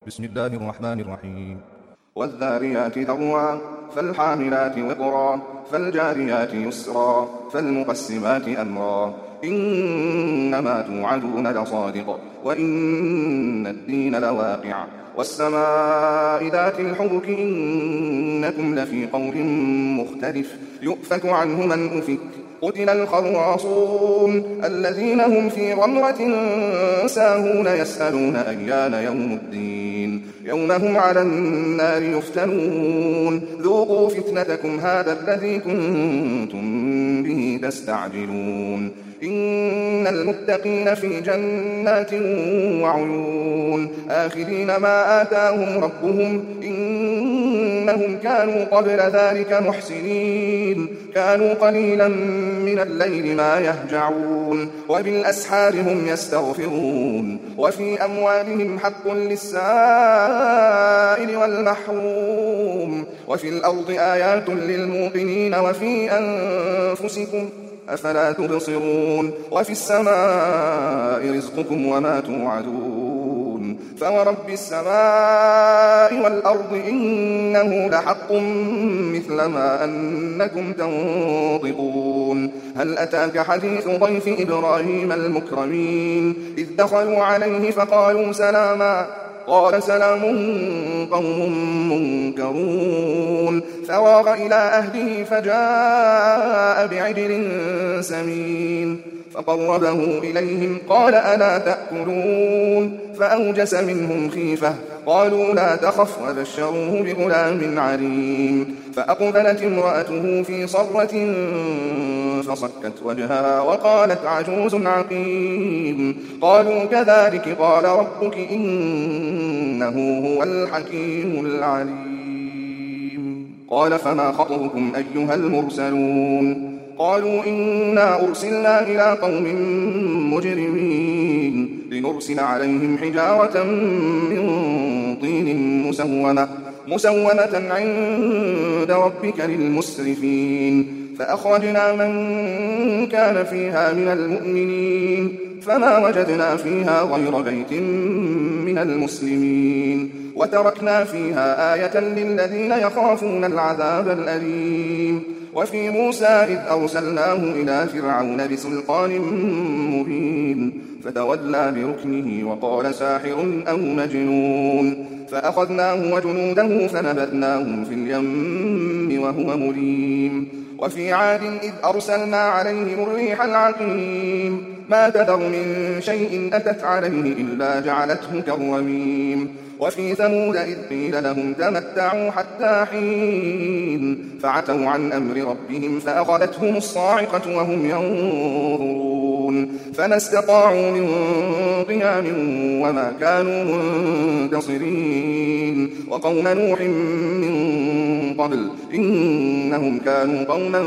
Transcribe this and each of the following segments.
بسم الله الرحمن الرحيم. والذاريات ذروا فالحاملات وقرا فالجاريات يسرا فالمقسمات أمرا إنما توعدون لصادق وإن الدين لواقع والسماء ذات الحبك إنكم لفي قول مختلف يؤفك عنه من أفك قتل الخراصون الذين هم في غمرة ساهون يسألون أيان يوم الدين يوم هم على النار يفتنون ذوقوا فتنتكم هذا الذي كنتم به تستعجلون إن المتقين في جنات وعيون آخذين ما آتاهم ربهم إنهم كانوا قبل ذلك محسنين كانوا قليلا من الليل ما يهجعون وبالأسحار هم يستغفرون وفي أموالهم حق للسائل والمحروم وفي الأرض آيات للموقنين وفي أنفسكم أفلا تبصرون وفي السماء رزقكم وما توعدون فورب السماء والأرض إنه لحق مثل ما أنكم تنطقون هل أتاك حديث ضيف إبراهيم المكرمين إذ دخلوا عليه فقالوا سلاما قال سلام قوم منكرون فراغ إلى أهله فجاء بعجل سمين فقربه إليهم قال ألا تأكلون فأوجس منهم خيفة قالوا لا تخف وبشروه بغلام عليم فأقبلت امرأته في صرة فصكت وجهها وقالت عجوز عقيم قالوا كذلك قال ربك إنه هو الحكيم العليم قال فما خطبكم أيها المرسلون قالوا إنا أرسلنا إلى قوم مجرمين لنرسل عليهم حجارة من طين مسومة عند ربك للمسرفين فأخرجنا من كان فيها من المؤمنين فما وجدنا فيها غير بيت من المسلمين وتركنا فيها آية للذين يخافون العذاب الأليم وفي موسى إذ أرسلناه إلى فرعون بسلطان مبين فتولى بركنه وقال ساحر أو مجنون فأخذناه وجنوده فنبذناهم في اليم وهو مليم وفي عاد إذ أرسلنا عليهم الريح العقيم ما تذر من شيء أتت عليه إلا جعلته كالرميم وفي ثمود إذ قيل لهم تمتعوا حتى حين فعتوا عن أمر ربهم فأخذتهم الصاعقة وهم ينظرون فما استطاعوا من قيام وما كانوا منتصرين وقوم نوح من قبل إنهم كانوا قوما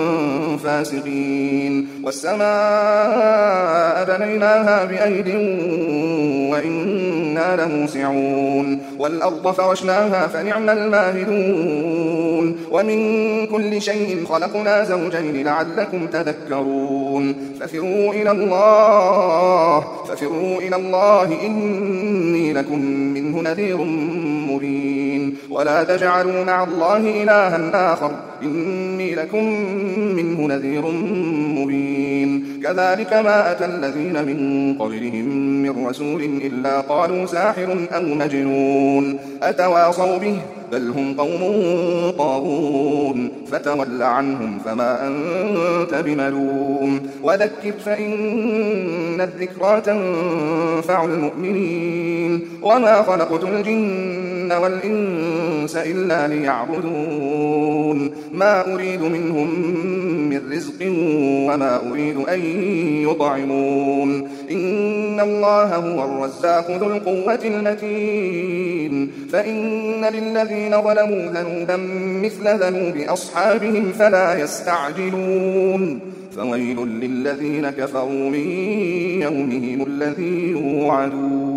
فاسقين والسماء بنيناها بأيد وإنا لموسعون والأرض فرشناها فنعم الماهدون ومن كل شيء خلقنا زوجين لعلكم تذكرون ففروا إلى الله إني لكم منه نذير مبين ولا تجعلوا مع الله إلها آخر إني لكم منه نذير مبين كذلك ما أتى الذين من قبلهم من رسول إلا قالوا ساحر أو مجنون أتواصوا به بل هم قوم طاغون فتول عنهم فما أنت بملوم وذكر فإن الذكرى تنفع المؤمنين وما خلقت الجن والإنس إلا ليعبدون ما أريد منهم من رزق وما أريد أن يطعمون إن الله هو الرزاق ذو القوة المتين فإن للذين ظلموا ذنوبا مثل ذنوب أصحابهم فلا يستعجلون فويل للذين كفروا من يومهم الذي يوعدون